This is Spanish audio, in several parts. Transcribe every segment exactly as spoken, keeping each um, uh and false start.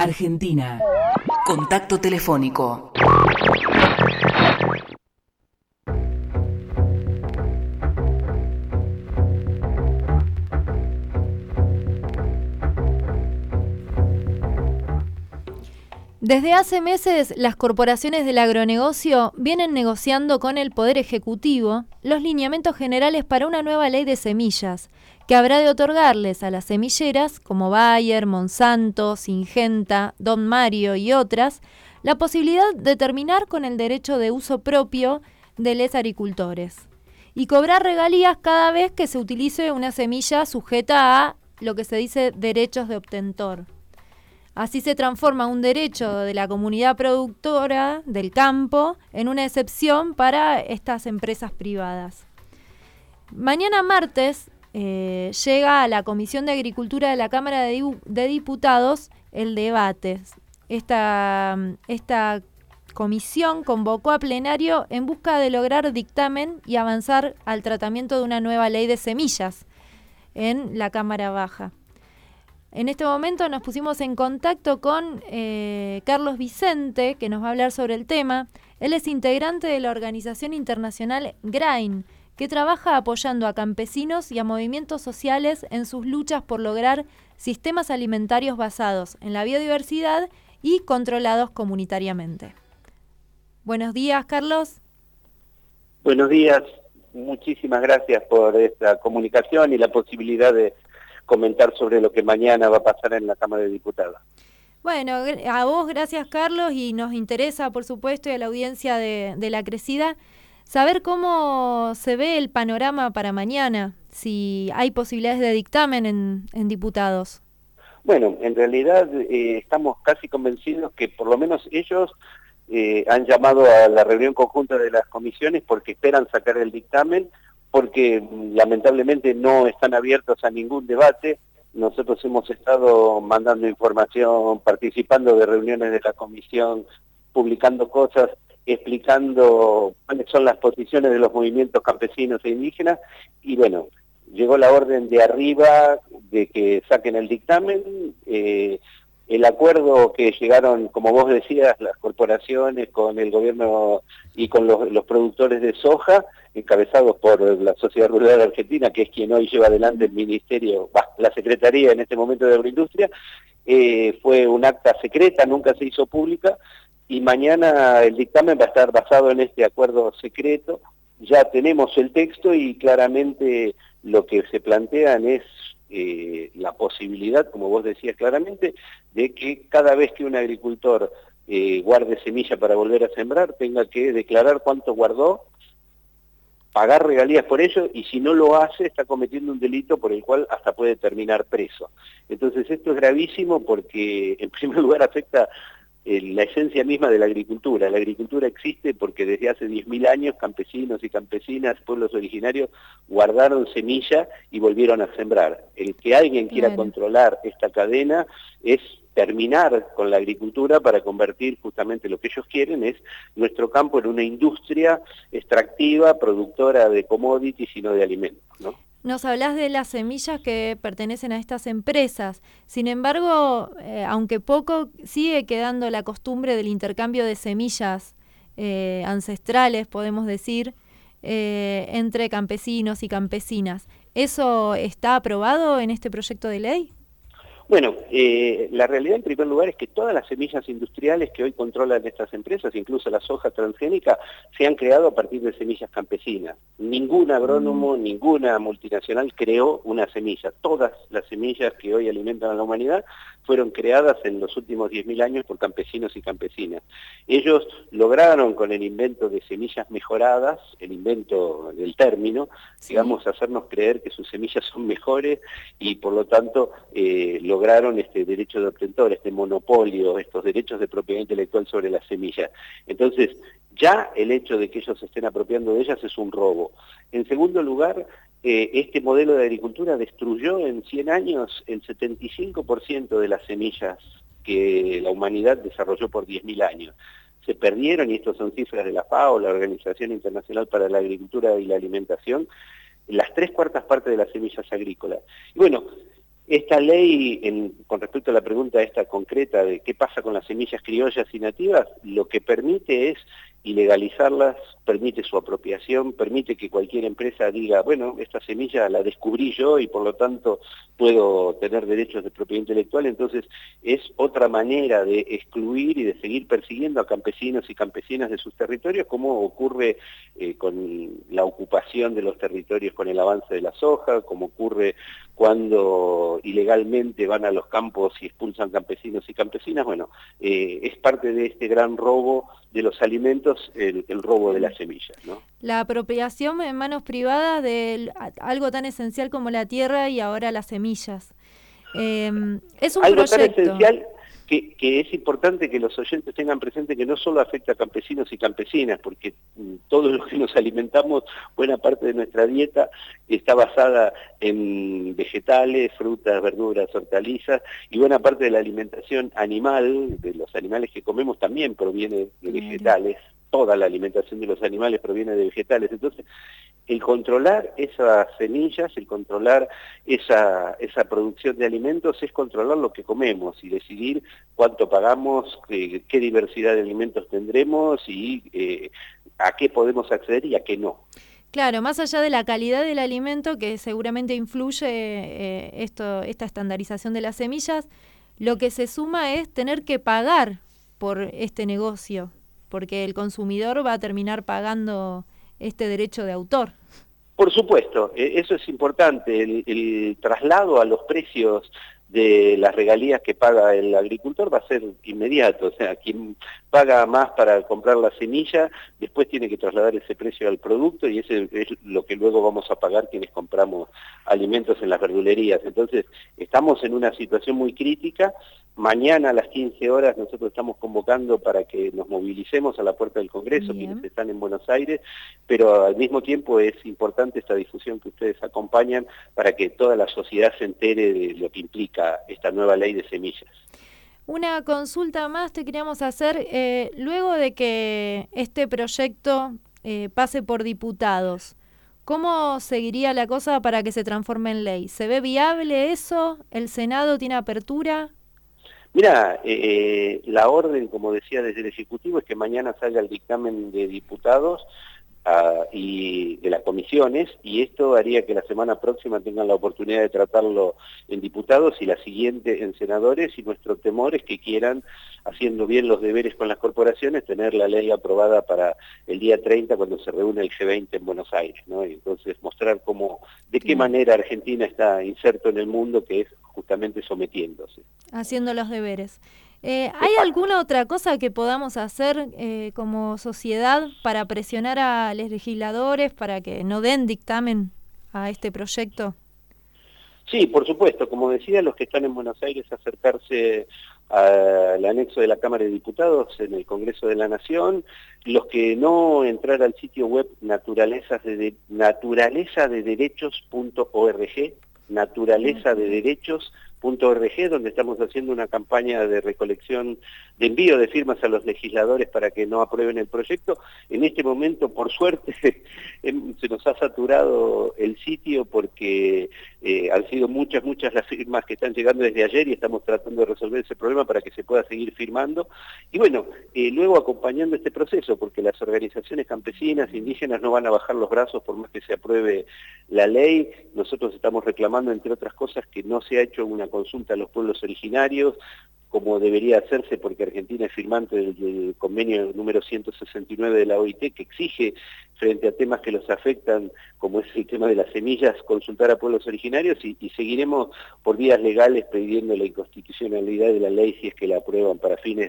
Argentina. Contacto telefónico. Desde hace meses, las corporaciones del agronegocio vienen negociando con el Poder Ejecutivo los lineamientos generales para una nueva ley de semillas, que habrá de otorgarles a las semilleras, como Bayer, Monsanto, Syngenta, Don Mario y otras, la posibilidad de terminar con el derecho de uso propio de los agricultores y cobrar regalías cada vez que se utilice una semilla sujeta a lo que se dice derechos de obtentor. Así se transforma un derecho de la comunidad productora del campo en una excepción para estas empresas privadas. Mañana martes eh, llega a la Comisión de Agricultura de la Cámara de, Dibu- de Diputados el debate. Esta, esta comisión convocó a plenario en busca de lograr dictamen y avanzar al tratamiento de una nueva ley de semillas en la Cámara Baja. En este momento nos pusimos en contacto con eh, Carlos Vicente, que nos va a hablar sobre el tema. Él es integrante de la organización internacional GRAIN, que trabaja apoyando a campesinos y a movimientos sociales en sus luchas por lograr sistemas alimentarios basados en la biodiversidad y controlados comunitariamente. Buenos días, Carlos. Buenos días, muchísimas gracias por esta comunicación y la posibilidad de comentar sobre lo que mañana va a pasar en la Cámara de Diputados. Bueno, a vos gracias, Carlos, y nos interesa, por supuesto, y a la audiencia de, de La Crecida, saber cómo se ve el panorama para mañana, si hay posibilidades de dictamen en, en diputados. Bueno, en realidad eh, estamos casi convencidos que por lo menos ellos eh, han llamado a la reunión conjunta de las comisiones porque esperan sacar el dictamen, porque lamentablemente no están abiertos a ningún debate. Nosotros hemos estado mandando información, participando de reuniones de la comisión, publicando cosas, explicando cuáles son las posiciones de los movimientos campesinos e indígenas, y bueno, llegó la orden de arriba de que saquen el dictamen. eh, El acuerdo que llegaron, como vos decías, las corporaciones con el gobierno y con los, los productores de soja, encabezados por la Sociedad Rural Argentina, que es quien hoy lleva adelante el Ministerio, bah, la Secretaría en este momento de Agroindustria, eh, fue un acta secreta, nunca se hizo pública, y mañana el dictamen va a estar basado en este acuerdo secreto. Ya tenemos el texto y claramente lo que se plantean es Eh, la posibilidad, como vos decías claramente, de que cada vez que un agricultor eh, guarde semilla para volver a sembrar, tenga que declarar cuánto guardó, pagar regalías por ello, y si no lo hace, está cometiendo un delito por el cual hasta puede terminar preso. Entonces esto es gravísimo porque, en primer lugar, afecta Eh, la esencia misma de la agricultura. La agricultura existe porque desde hace diez mil años campesinos y campesinas, pueblos originarios, guardaron semilla y volvieron a sembrar. El que alguien quiera claro. controlar esta cadena es terminar con la agricultura para convertir justamente lo que ellos quieren, es nuestro campo en una industria extractiva, productora de commodities y no de alimentos, ¿no? Nos hablás de las semillas que pertenecen a estas empresas. Sin embargo, eh, aunque poco, sigue quedando la costumbre del intercambio de semillas eh, ancestrales, podemos decir, eh, entre campesinos y campesinas. ¿Eso está aprobado en este proyecto de ley? Bueno, eh, la realidad en primer lugar es que todas las semillas industriales que hoy controlan estas empresas, incluso la soja transgénica, se han creado a partir de semillas campesinas. Ningún agrónomo, mm. ninguna multinacional creó una semilla. Todas las semillas que hoy alimentan a la humanidad fueron creadas en los últimos diez mil años por campesinos y campesinas. Ellos lograron con el invento de semillas mejoradas, el invento del término, sí. digamos, hacernos creer que sus semillas son mejores y por lo tanto eh, lograron este derecho de obtentor, este monopolio, estos derechos de propiedad intelectual sobre las semillas. Entonces, ya el hecho de que ellos se estén apropiando de ellas es un robo. En segundo lugar, eh, este modelo de agricultura destruyó en cien años el setenta y cinco por ciento de las semillas que la humanidad desarrolló por diez mil años. Se perdieron, y estos son cifras de la FAO, la Organización Internacional para la Agricultura y la Alimentación, las tres cuartas partes de las semillas agrícolas. Y bueno, Esta ley, en, con respecto a la pregunta esta concreta de qué pasa con las semillas criollas y nativas, lo que permite es ilegalizarlas, permite su apropiación, permite que cualquier empresa diga, bueno, esta semilla la descubrí yo y por lo tanto puedo tener derechos de propiedad intelectual. Entonces es otra manera de excluir y de seguir persiguiendo a campesinos y campesinas de sus territorios, como ocurre eh, con la ocupación de los territorios con el avance de la soja, como ocurre cuando ilegalmente van a los campos y expulsan campesinos y campesinas. Bueno, eh, es parte de este gran robo de los alimentos, el, el robo de las semillas, ¿no? La apropiación en manos privadas de algo tan esencial como la tierra y ahora las semillas. Eh, es un algo proyecto. tan esencial que, que es importante que los oyentes tengan presente que no solo afecta a campesinos y campesinas, porque mm, todos los que nos alimentamos, buena parte de nuestra dieta está basada en vegetales, frutas, verduras, hortalizas, y buena parte de la alimentación animal, de los animales que comemos, también proviene de vegetales. Toda la alimentación de los animales proviene de vegetales. Entonces, el controlar esas semillas, el controlar esa, esa producción de alimentos es controlar lo que comemos y decidir cuánto pagamos, eh, qué diversidad de alimentos tendremos y eh, a qué podemos acceder y a qué no. Claro, más allá de la calidad del alimento, que seguramente influye eh, esto, esta estandarización de las semillas, lo que se suma es tener que pagar por este negocio, porque el consumidor va a terminar pagando este derecho de autor. Por supuesto, eso es importante, el, el traslado a los precios de las regalías que paga el agricultor va a ser inmediato, o sea, quien paga más para comprar la semilla, después tiene que trasladar ese precio al producto y ese es lo que luego vamos a pagar quienes compramos alimentos en las verdulerías. Entonces, estamos en una situación muy crítica. Mañana a las quince horas nosotros estamos convocando para que nos movilicemos a la puerta del Congreso, Bien. Quienes están en Buenos Aires, pero al mismo tiempo es importante esta difusión que ustedes acompañan para que toda la sociedad se entere de lo que implica esta nueva ley de semillas. Una consulta más te queríamos hacer, eh, luego de que este proyecto eh, pase por diputados, ¿cómo seguiría la cosa para que se transforme en ley? ¿Se ve viable eso? ¿El Senado tiene apertura? Mira, eh, la orden, como decía desde el Ejecutivo, es que mañana salga el dictamen de diputados uh, y de las comisiones, y esto haría que la semana próxima tengan la oportunidad de tratarlo en diputados y la siguiente en senadores, y nuestro temor es que quieran, haciendo bien los deberes con las corporaciones, tener la ley aprobada para el día treinta cuando se reúne el G veinte en Buenos Aires, ¿no? Y entonces mostrar cómo, de qué manera Argentina está inserto en el mundo, que es justamente sometiéndose. Haciendo los deberes. Eh, ¿Hay alguna otra cosa que podamos hacer eh, como sociedad para presionar a los legisladores para que no den dictamen a este proyecto? Sí, por supuesto. Como decía, los que están en Buenos Aires, acercarse al anexo de la Cámara de Diputados en el Congreso de la Nación. Los que no, entrar al sitio web naturaleza de, naturaleza de derechos punto org, naturaleza de derechos punto org, donde estamos haciendo una campaña de recolección, de envío de firmas a los legisladores para que no aprueben el proyecto. En este momento, por suerte, se nos ha saturado el sitio porque eh, han sido muchas, muchas las firmas que están llegando desde ayer y estamos tratando de resolver ese problema para que se pueda seguir firmando. Y bueno, eh, luego acompañando este proceso, porque las organizaciones campesinas, indígenas no van a bajar los brazos por más que se apruebe la ley. Nosotros estamos reclamando, entre otras cosas, que no se ha hecho una consulta a los pueblos originarios, como debería hacerse, porque Argentina es firmante del, del convenio número ciento sesenta y nueve de la O I T, que exige, frente a temas que los afectan, como es el tema de las semillas, consultar a pueblos originarios, y, y seguiremos por vías legales pidiendo la inconstitucionalidad de la ley si es que la aprueban para fines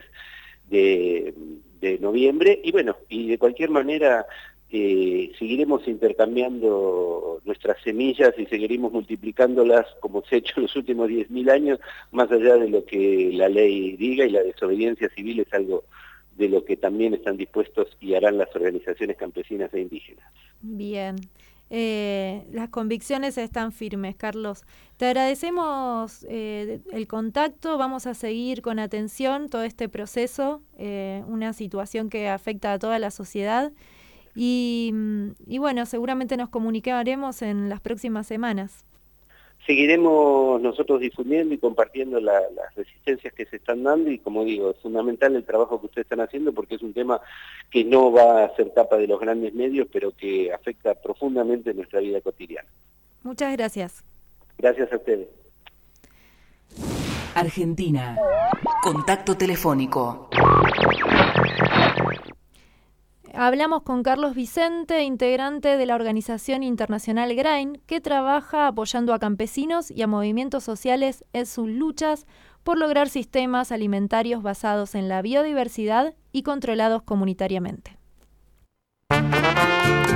de, de noviembre. Y bueno, y de cualquier manera Eh, seguiremos intercambiando nuestras semillas y seguiremos multiplicándolas como se ha hecho en los últimos diez mil años, más allá de lo que la ley diga, y la desobediencia civil es algo de lo que también están dispuestos y harán las organizaciones campesinas e indígenas. Bien. Eh, las convicciones están firmes, Carlos. Te agradecemos eh, el contacto, vamos a seguir con atención todo este proceso, eh, una situación que afecta a toda la sociedad. Y, y bueno, seguramente nos comunicaremos en las próximas semanas. seguiremos nosotros difundiendo y compartiendo la, las resistencias que se están dando y, como digo, es fundamental el trabajo que ustedes están haciendo porque es un tema que no va a ser tapa de los grandes medios, pero que afecta profundamente nuestra vida cotidiana. Muchas gracias. Gracias a ustedes. Argentina. Contacto telefónico. Hablamos con Carlos Vicente, integrante de la organización internacional Grain, que trabaja apoyando a campesinos y a movimientos sociales en sus luchas por lograr sistemas alimentarios basados en la biodiversidad y controlados comunitariamente.